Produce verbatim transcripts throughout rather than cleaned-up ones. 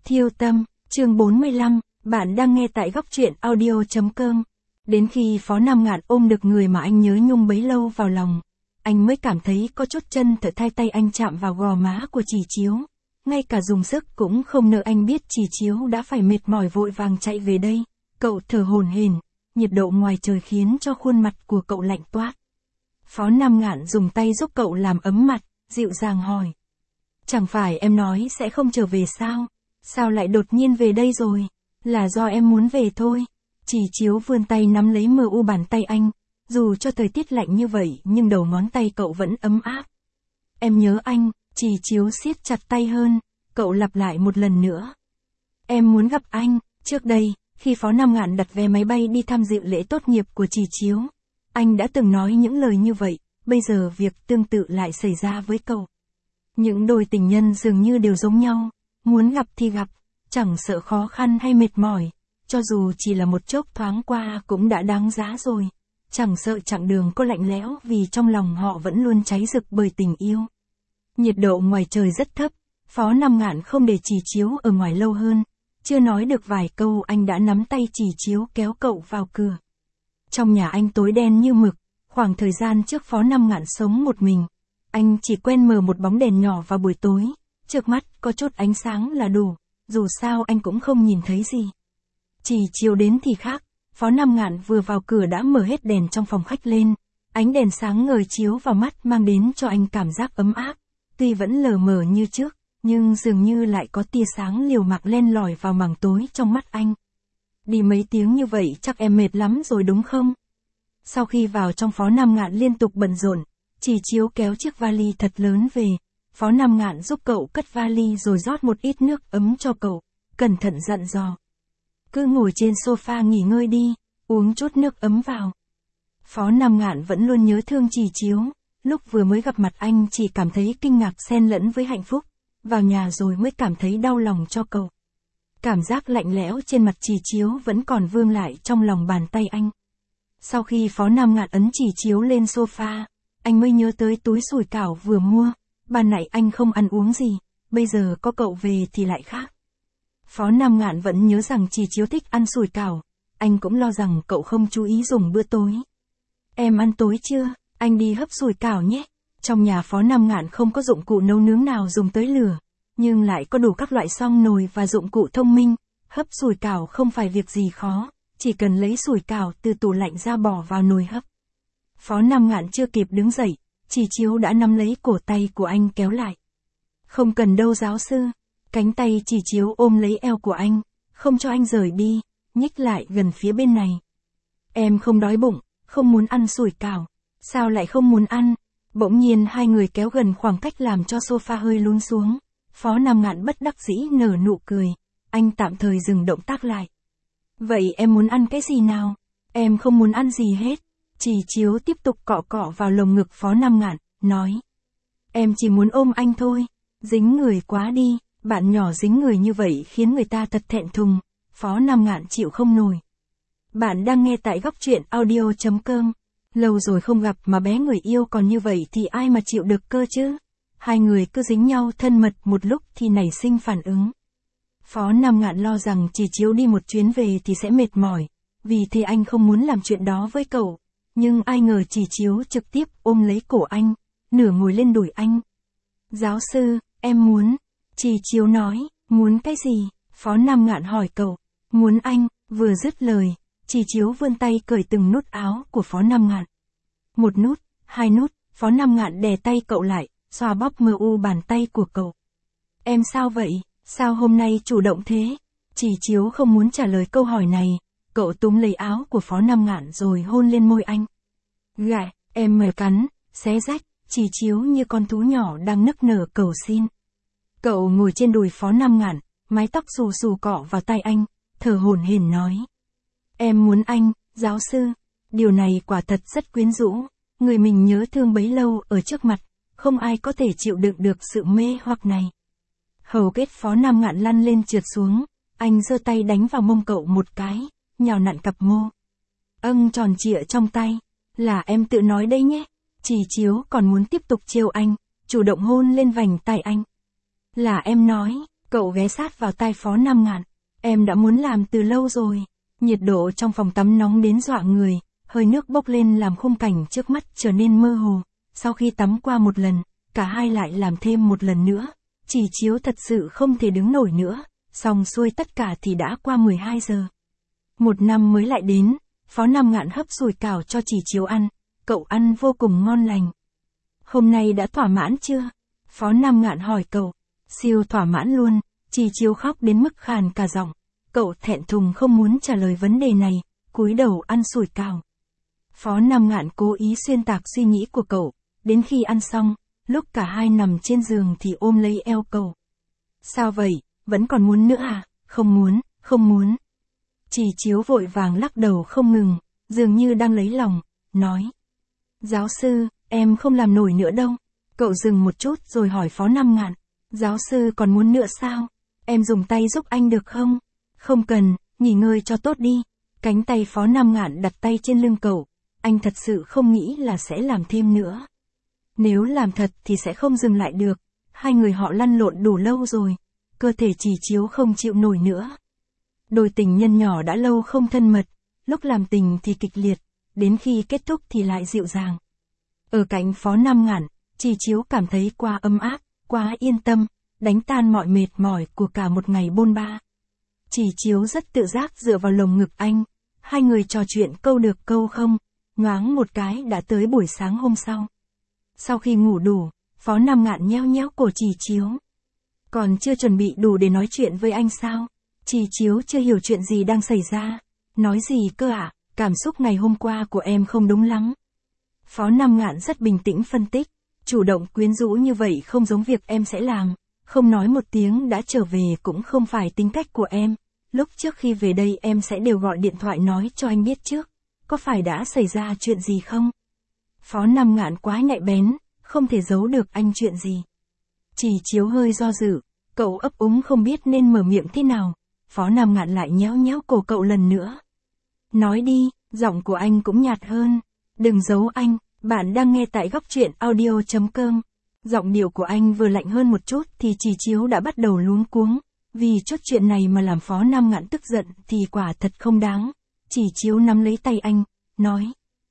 Thiêu tâm, chương bốn mươi lăm, bạn đang nghe tại góc truyện audio.com. Đến khi Phó Nam Ngạn ôm được người mà anh nhớ nhung bấy lâu vào lòng, anh mới cảm thấy có chút chân thở thay tay anh chạm vào gò má của Chỉ Chiếu. Ngay cả dùng sức cũng không nỡ, anh biết Chỉ Chiếu đã phải mệt mỏi vội vàng chạy về đây. Cậu thở hổn hển, nhiệt độ ngoài trời khiến cho khuôn mặt của cậu lạnh toát. Phó Nam Ngạn dùng tay giúp cậu làm ấm mặt, dịu dàng hỏi. Chẳng phải em nói sẽ không trở về sao? Sao lại đột nhiên về đây rồi? Là do em muốn về thôi. Chỉ Chiếu vươn tay nắm lấy mờ u bàn tay anh. Dù cho thời tiết lạnh như vậy nhưng đầu ngón tay cậu vẫn ấm áp. Em nhớ anh. Chỉ Chiếu siết chặt tay hơn. Cậu lặp lại một lần nữa. Em muốn gặp anh. Trước đây, khi Phó Nam Ngạn đặt vé máy bay đi tham dự lễ tốt nghiệp của Chỉ Chiếu, anh đã từng nói những lời như vậy. Bây giờ việc tương tự lại xảy ra với cậu. Những đôi tình nhân dường như đều giống nhau. Muốn gặp thì gặp, chẳng sợ khó khăn hay mệt mỏi, cho dù chỉ là một chốc thoáng qua cũng đã đáng giá rồi. Chẳng sợ chặng đường có lạnh lẽo vì trong lòng họ vẫn luôn cháy rực bởi tình yêu. Nhiệt độ ngoài trời rất thấp, Phó Nam Ngạn không để Chỉ Chiếu ở ngoài lâu hơn. Chưa nói được vài câu anh đã nắm tay Chỉ Chiếu kéo cậu vào cửa. Trong nhà anh tối đen như mực, khoảng thời gian trước Phó Nam Ngạn sống một mình. Anh chỉ quen mờ một bóng đèn nhỏ vào buổi tối, trước mắt có chút ánh sáng là đủ, dù sao anh cũng không nhìn thấy gì. Chỉ Chiếu đến thì khác, Phó Nam Ngạn vừa vào cửa đã mở hết đèn trong phòng khách lên, ánh đèn sáng ngời chiếu vào mắt mang đến cho anh cảm giác ấm áp, tuy vẫn lờ mờ như trước, nhưng dường như lại có tia sáng liều mạng len lỏi vào mảng tối trong mắt anh. Đi mấy tiếng như vậy chắc em mệt lắm rồi đúng không? Sau khi vào trong Phó Nam Ngạn liên tục bận rộn, Chỉ Chiếu kéo chiếc vali thật lớn về. Phó Nam Ngạn giúp cậu cất vali rồi rót một ít nước ấm cho cậu, cẩn thận dặn dò. Cứ ngồi trên sofa nghỉ ngơi đi, uống chút nước ấm vào. Phó Nam Ngạn vẫn luôn nhớ thương Chỉ Chiếu, lúc vừa mới gặp mặt anh chỉ cảm thấy kinh ngạc xen lẫn với hạnh phúc, vào nhà rồi mới cảm thấy đau lòng cho cậu. Cảm giác lạnh lẽo trên mặt Chỉ Chiếu vẫn còn vương lại trong lòng bàn tay anh. Sau khi Phó Nam Ngạn ấn Chỉ Chiếu lên sofa, anh mới nhớ tới túi sủi cảo vừa mua. Ban nãy anh không ăn uống gì, bây giờ có cậu về thì lại khác. Phó Nam Ngạn vẫn nhớ rằng Chỉ Chiếu thích ăn sủi cảo, anh cũng lo rằng cậu không chú ý dùng bữa tối. Em ăn tối chưa? Anh đi hấp sủi cảo nhé. Trong nhà Phó Nam Ngạn không có dụng cụ nấu nướng nào dùng tới lửa, nhưng lại có đủ các loại xoong nồi và dụng cụ thông minh. Hấp sủi cảo không phải việc gì khó, chỉ cần lấy sủi cảo từ tủ lạnh ra bỏ vào nồi hấp. Phó Nam Ngạn chưa kịp đứng dậy, Chỉ Chiếu đã nắm lấy cổ tay của anh kéo lại. Không cần đâu giáo sư. Cánh tay Chỉ Chiếu ôm lấy eo của anh, không cho anh rời đi, nhích lại gần phía bên này. Em không đói bụng, không muốn ăn sủi cảo. Sao lại không muốn ăn? Bỗng nhiên hai người kéo gần khoảng cách làm cho sofa hơi lún xuống. Phó Nam Ngạn bất đắc dĩ nở nụ cười. Anh tạm thời dừng động tác lại. Vậy em muốn ăn cái gì nào? Em không muốn ăn gì hết. Chỉ Chiếu tiếp tục cọ cọ vào lồng ngực Phó Nam Ngạn, nói. Em chỉ muốn ôm anh thôi. Dính người quá đi, bạn nhỏ dính người như vậy khiến người ta thật thẹn thùng. Phó Nam Ngạn chịu không nổi. Bạn đang nghe tại góc truyện audio.com. Lâu rồi không gặp mà bé người yêu còn như vậy thì ai mà chịu được cơ chứ? Hai người cứ dính nhau thân mật một lúc thì nảy sinh phản ứng. Phó Nam Ngạn lo rằng Chỉ Chiếu đi một chuyến về thì sẽ mệt mỏi, vì thế anh không muốn làm chuyện đó với cậu. Nhưng ai ngờ Chỉ Chiếu trực tiếp ôm lấy cổ anh, nửa ngồi lên đùi anh. Giáo sư, em muốn. Chỉ Chiếu nói, muốn cái gì? Phó Nam Ngạn hỏi cậu. Muốn anh. Vừa dứt lời, Chỉ Chiếu vươn tay cởi từng nút áo của Phó Nam Ngạn. Một nút, hai nút, Phó Nam Ngạn đè tay cậu lại, xoa bóp mờ u bàn tay của cậu. Em sao vậy? Sao hôm nay chủ động thế? Chỉ Chiếu không muốn trả lời câu hỏi này, cậu túm lấy áo của Phó Nam Ngạn rồi hôn lên môi anh. Gạ, em mời cắn, xé rách, Chỉ Chiếu như con thú nhỏ đang nức nở cầu xin. Cậu ngồi trên đùi Phó Nam Ngạn, mái tóc xù xù cọ vào tay anh, thở hổn hển nói. Em muốn anh, giáo sư. Điều này quả thật rất quyến rũ, người mình nhớ thương bấy lâu ở trước mặt, không ai có thể chịu đựng được sự mê hoặc này. Hầu kết Phó Nam Ngạn lăn lên trượt xuống, anh giơ tay đánh vào mông cậu một cái, nhào nặn cặp mô. Âng tròn trịa trong tay, là em tự nói đây nhé. Chỉ Chiếu còn muốn tiếp tục trêu anh, chủ động hôn lên vành tai anh. Là em nói, cậu Cậu ghé sát vào tai Phó Nam Ngạn. Em đã muốn làm từ lâu rồi. Nhiệt độ trong phòng tắm nóng đến dọa người, hơi nước bốc lên làm khung cảnh trước mắt trở nên mơ hồ. Sau khi tắm qua một lần, cả hai lại làm thêm một lần nữa. Chỉ Chiếu thật sự không thể đứng nổi nữa, xong xuôi tất cả thì đã qua mười hai giờ. Một năm mới lại đến, Phó Nam Ngạn hấp sủi cảo cho Chỉ Chiếu ăn, cậu ăn vô cùng ngon lành. Hôm nay đã thỏa mãn chưa? Phó Nam Ngạn hỏi cậu. Siêu thỏa mãn luôn, Chỉ Chiếu khóc đến mức khàn cả giọng. Cậu thẹn thùng không muốn trả lời vấn đề này, cúi đầu ăn sủi cảo. Phó Nam Ngạn cố ý xuyên tạc suy nghĩ của cậu, đến khi ăn xong, lúc cả hai nằm trên giường thì ôm lấy eo cậu. Sao vậy, vẫn còn muốn nữa à? Không muốn, không muốn. Chỉ Chiếu vội vàng lắc đầu không ngừng, dường như đang lấy lòng, nói. Giáo sư, em không làm nổi nữa đâu. Cậu dừng một chút rồi hỏi Phó Nam Ngạn. Giáo sư còn muốn nữa sao? Em dùng tay giúp anh được không? Không cần, nghỉ ngơi cho tốt đi. Cánh tay Phó Nam Ngạn đặt tay trên lưng cậu. Anh thật sự không nghĩ là sẽ làm thêm nữa. Nếu làm thật thì sẽ không dừng lại được. Hai người họ lăn lộn đủ lâu rồi. Cơ thể Chỉ Chiếu không chịu nổi nữa. Đôi tình nhân nhỏ đã lâu không thân mật. Lúc làm tình thì kịch liệt. Đến khi kết thúc thì lại dịu dàng. Ở cạnh Phó Nam Ngạn, Chỉ Chiếu cảm thấy quá ấm áp, quá yên tâm, đánh tan mọi mệt mỏi của cả một ngày bôn ba. Chỉ Chiếu rất tự giác dựa vào lồng ngực anh. Hai người trò chuyện câu được câu không, nhoáng một cái đã tới buổi sáng hôm sau. Sau khi ngủ đủ, Phó Nam Ngạn nheo nheo cổ Chỉ Chiếu. Còn chưa chuẩn bị đủ để nói chuyện với anh sao? Chỉ Chiếu chưa hiểu chuyện gì đang xảy ra. Nói gì cơ ạ? À? Cảm xúc ngày hôm qua của em không đúng lắm. Phó Nam Ngạn rất bình tĩnh phân tích. Chủ động quyến rũ như vậy không giống việc em sẽ làm. Không nói một tiếng đã trở về cũng không phải tính cách của em. Lúc trước khi về đây em sẽ đều gọi điện thoại nói cho anh biết trước. Có phải đã xảy ra chuyện gì không? Phó Nam Ngạn quá nhạy bén, không thể giấu được anh chuyện gì. Chỉ Chiếu hơi do dự, cậu ấp úng không biết nên mở miệng thế nào. Phó Nam Ngạn lại nhéo nhéo cổ cậu lần nữa. Nói đi, giọng của anh cũng nhạt hơn. Đừng giấu anh, bạn đang nghe tại góc truyện audio chấm com. Giọng điệu của anh vừa lạnh hơn một chút thì Chỉ Chiếu đã bắt đầu luống cuống. Vì chút chuyện này mà làm Phó Nam Ngạn tức giận thì quả thật không đáng. Chỉ Chiếu nắm lấy tay anh, nói.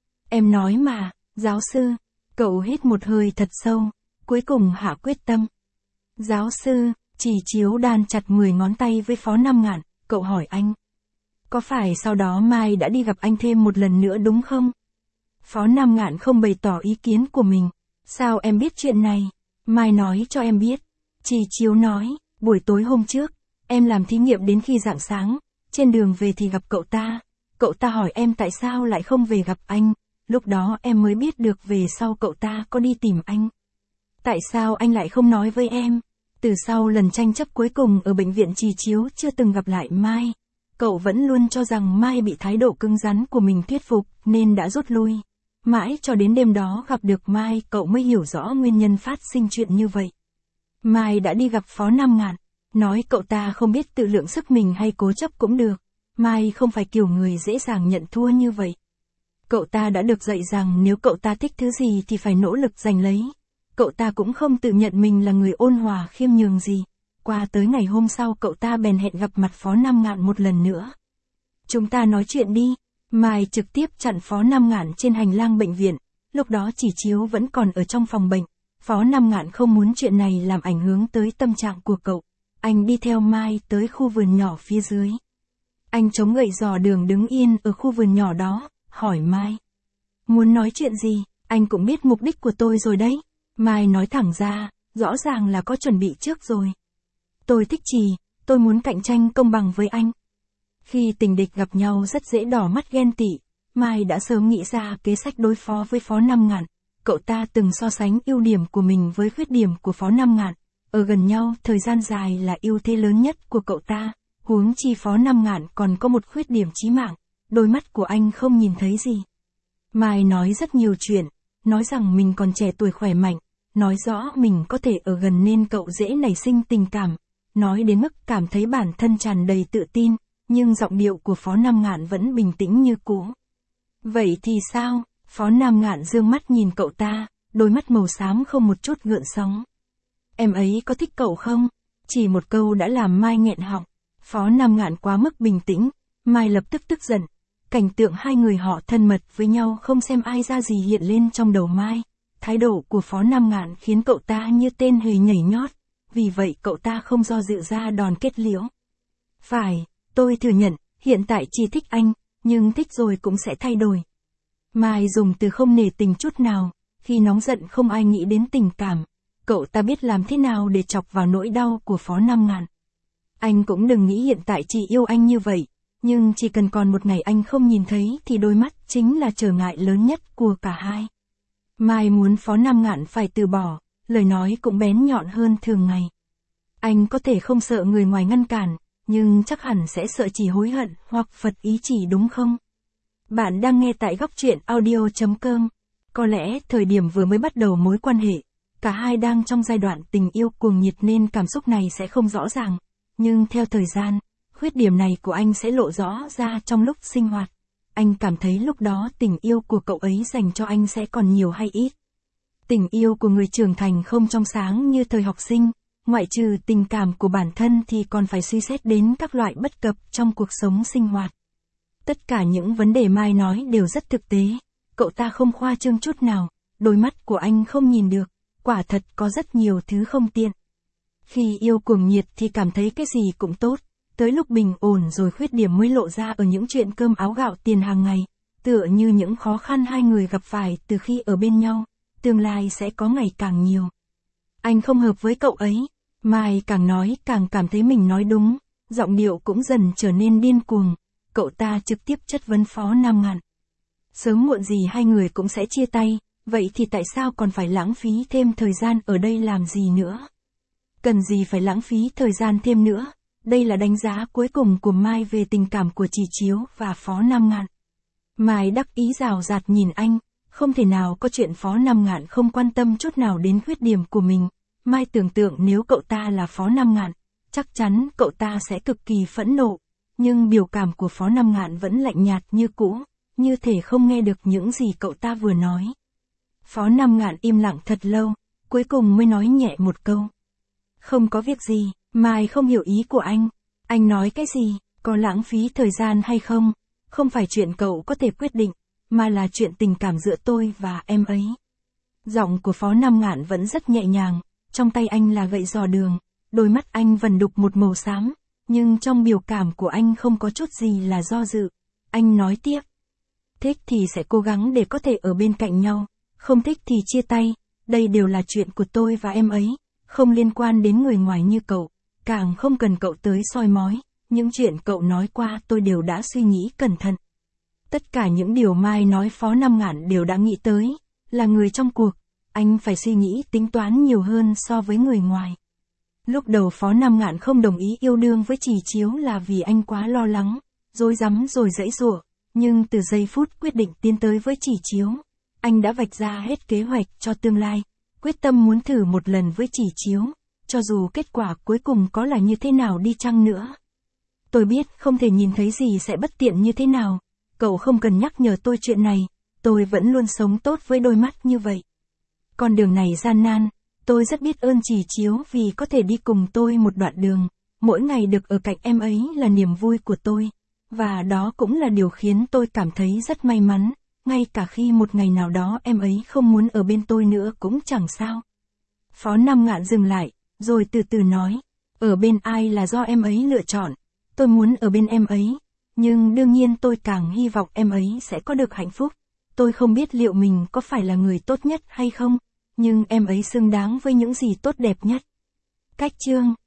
Em nói mà, giáo sư. Cậu hít một hơi thật sâu, cuối cùng hạ quyết tâm. Giáo sư, Chỉ Chiếu đan chặt mười ngón tay với Phó Nam Ngạn, cậu hỏi anh. Có phải sau đó Mai đã đi gặp anh thêm một lần nữa đúng không? Phó Nam Ngạn không bày tỏ ý kiến của mình. Sao em biết chuyện này? Mai nói cho em biết. Chỉ Chiếu nói, buổi tối hôm trước, em làm thí nghiệm đến khi rạng sáng, trên đường về thì gặp cậu ta. Cậu ta hỏi em tại sao lại không về gặp anh, lúc đó em mới biết được về sau cậu ta có đi tìm anh. Tại sao anh lại không nói với em? Từ sau lần tranh chấp cuối cùng ở bệnh viện Chỉ Chiếu chưa từng gặp lại Mai. Cậu vẫn luôn cho rằng Mai bị thái độ cứng rắn của mình thuyết phục nên đã rút lui. Mãi cho đến đêm đó gặp được Mai cậu mới hiểu rõ nguyên nhân phát sinh chuyện như vậy. Mai đã đi gặp Phó Nam Ngạn, nói cậu ta không biết tự lượng sức mình hay cố chấp cũng được. Mai không phải kiểu người dễ dàng nhận thua như vậy. Cậu ta đã được dạy rằng nếu cậu ta thích thứ gì thì phải nỗ lực giành lấy. Cậu ta cũng không tự nhận mình là người ôn hòa khiêm nhường gì. Qua tới ngày hôm sau cậu ta bèn hẹn gặp mặt Phó Nam Ngạn một lần nữa. Chúng ta nói chuyện đi. Mai trực tiếp chặn Phó Nam Ngạn trên hành lang bệnh viện. Lúc đó Chỉ Chiếu vẫn còn ở trong phòng bệnh. Phó Nam Ngạn không muốn chuyện này làm ảnh hưởng tới tâm trạng của cậu. Anh đi theo Mai tới khu vườn nhỏ phía dưới. Anh chống gậy dò đường đứng yên ở khu vườn nhỏ đó, hỏi Mai. Muốn nói chuyện gì? Anh cũng biết mục đích của tôi rồi đấy. Mai nói thẳng ra, rõ ràng là có chuẩn bị trước rồi. Tôi thích Trì, tôi muốn cạnh tranh công bằng với anh. Khi tình địch gặp nhau rất dễ đỏ mắt ghen tị, Mai đã sớm nghĩ ra kế sách đối phó với Phó Nam Ngạn. Cậu ta từng so sánh ưu điểm của mình với khuyết điểm của Phó Nam Ngạn. Ở gần nhau thời gian dài là ưu thế lớn nhất của cậu ta. Huống chi Phó Nam Ngạn còn có một khuyết điểm chí mạng, đôi mắt của anh không nhìn thấy gì. Mai nói rất nhiều chuyện, nói rằng mình còn trẻ tuổi khỏe mạnh, nói rõ mình có thể ở gần nên cậu dễ nảy sinh tình cảm, nói đến mức cảm thấy bản thân tràn đầy tự tin, nhưng giọng điệu của Phó Nam Ngạn vẫn bình tĩnh như cũ. Vậy thì sao? Phó Nam Ngạn dương mắt nhìn cậu ta, đôi mắt màu xám không một chút gợn sóng. Em ấy có thích cậu không? Chỉ một câu đã làm Mai nghẹn họng. Phó Nam Ngạn quá mức bình tĩnh, Mai lập tức tức giận. Cảnh tượng hai người họ thân mật với nhau không xem ai ra gì hiện lên trong đầu Mai. Thái độ của Phó Nam Ngạn khiến cậu ta như tên hề nhảy nhót, vì vậy cậu ta không do dự ra đòn kết liễu. Phải, tôi thừa nhận, hiện tại chỉ thích anh, nhưng thích rồi cũng sẽ thay đổi. Mai dùng từ không nể tình chút nào, khi nóng giận không ai nghĩ đến tình cảm. Cậu ta biết làm thế nào để chọc vào nỗi đau của Phó Nam Ngạn. Anh cũng đừng nghĩ hiện tại chỉ yêu anh như vậy, nhưng chỉ cần còn một ngày anh không nhìn thấy thì đôi mắt chính là trở ngại lớn nhất của cả hai. Mai muốn Phó Nam Ngạn phải từ bỏ, lời nói cũng bén nhọn hơn thường ngày. Anh có thể không sợ người ngoài ngăn cản, nhưng chắc hẳn sẽ sợ chỉ hối hận hoặc phật ý chỉ đúng không? Bạn đang nghe tại góc truyện audio chấm com. Có lẽ thời điểm vừa mới bắt đầu mối quan hệ, cả hai đang trong giai đoạn tình yêu cuồng nhiệt nên cảm xúc này sẽ không rõ ràng. Nhưng theo thời gian, khuyết điểm này của anh sẽ lộ rõ ra trong lúc sinh hoạt. Anh cảm thấy lúc đó tình yêu của cậu ấy dành cho anh sẽ còn nhiều hay ít. Tình yêu của người trưởng thành không trong sáng như thời học sinh, ngoại trừ tình cảm của bản thân thì còn phải suy xét đến các loại bất cập trong cuộc sống sinh hoạt. Tất cả những vấn đề Mai nói đều rất thực tế, cậu ta không khoa trương chút nào, đôi mắt của anh không nhìn được, quả thật có rất nhiều thứ không tiện. Khi yêu cuồng nhiệt thì cảm thấy cái gì cũng tốt, tới lúc bình ổn rồi khuyết điểm mới lộ ra ở những chuyện cơm áo gạo tiền hàng ngày, tựa như những khó khăn hai người gặp phải từ khi ở bên nhau, tương lai sẽ có ngày càng nhiều. Anh không hợp với cậu ấy, Mai càng nói càng cảm thấy mình nói đúng, giọng điệu cũng dần trở nên điên cuồng, cậu ta trực tiếp chất vấn Phó Nam Ngạn. Sớm muộn gì hai người cũng sẽ chia tay, vậy thì tại sao còn phải lãng phí thêm thời gian ở đây làm gì nữa? Cần gì phải lãng phí thời gian thêm nữa? Đây là đánh giá cuối cùng của Mai về tình cảm của Chỉ Chiếu và Phó Nam Ngạn. Mai đắc ý rào rạt nhìn anh, không thể nào có chuyện Phó Nam Ngạn không quan tâm chút nào đến khuyết điểm của mình. Mai tưởng tượng nếu cậu ta là Phó Nam Ngạn, chắc chắn cậu ta sẽ cực kỳ phẫn nộ, nhưng biểu cảm của Phó Nam Ngạn vẫn lạnh nhạt như cũ, như thể không nghe được những gì cậu ta vừa nói. Phó Nam Ngạn im lặng thật lâu, cuối cùng mới nói nhẹ một câu. Không có việc gì. Mai không hiểu ý của anh. Anh nói cái gì, có lãng phí thời gian hay không, không phải chuyện cậu có thể quyết định, mà là chuyện tình cảm giữa tôi và em ấy. Giọng của Phó Nam Ngạn vẫn rất nhẹ nhàng, trong tay anh là gậy dò đường, đôi mắt anh vần đục một màu xám, nhưng trong biểu cảm của anh không có chút gì là do dự. Anh nói tiếp. Thích thì sẽ cố gắng để có thể ở bên cạnh nhau, không thích thì chia tay, đây đều là chuyện của tôi và em ấy, không liên quan đến người ngoài như cậu. Càng không cần cậu tới soi mói, những chuyện cậu nói qua tôi đều đã suy nghĩ cẩn thận. Tất cả những điều Mai nói Phó Nam Ngạn đều đã nghĩ tới, là người trong cuộc, anh phải suy nghĩ tính toán nhiều hơn so với người ngoài. Lúc đầu Phó Nam Ngạn không đồng ý yêu đương với Chỉ Chiếu là vì anh quá lo lắng, rối rắm rồi giãy giụa, nhưng từ giây phút quyết định tiến tới với Chỉ Chiếu, anh đã vạch ra hết kế hoạch cho tương lai, quyết tâm muốn thử một lần với Chỉ Chiếu. Cho dù kết quả cuối cùng có là như thế nào đi chăng nữa. Tôi biết không thể nhìn thấy gì sẽ bất tiện như thế nào, cậu không cần nhắc nhở tôi chuyện này, tôi vẫn luôn sống tốt với đôi mắt như vậy. Con đường này gian nan, tôi rất biết ơn Chỉ Chiếu vì có thể đi cùng tôi một đoạn đường, mỗi ngày được ở cạnh em ấy là niềm vui của tôi, và đó cũng là điều khiến tôi cảm thấy rất may mắn, ngay cả khi một ngày nào đó em ấy không muốn ở bên tôi nữa cũng chẳng sao. Phó Nam Ngạn dừng lại, rồi từ từ nói, ở bên ai là do em ấy lựa chọn, tôi muốn ở bên em ấy, nhưng đương nhiên tôi càng hy vọng em ấy sẽ có được hạnh phúc, tôi không biết liệu mình có phải là người tốt nhất hay không, nhưng em ấy xứng đáng với những gì tốt đẹp nhất. Cách chương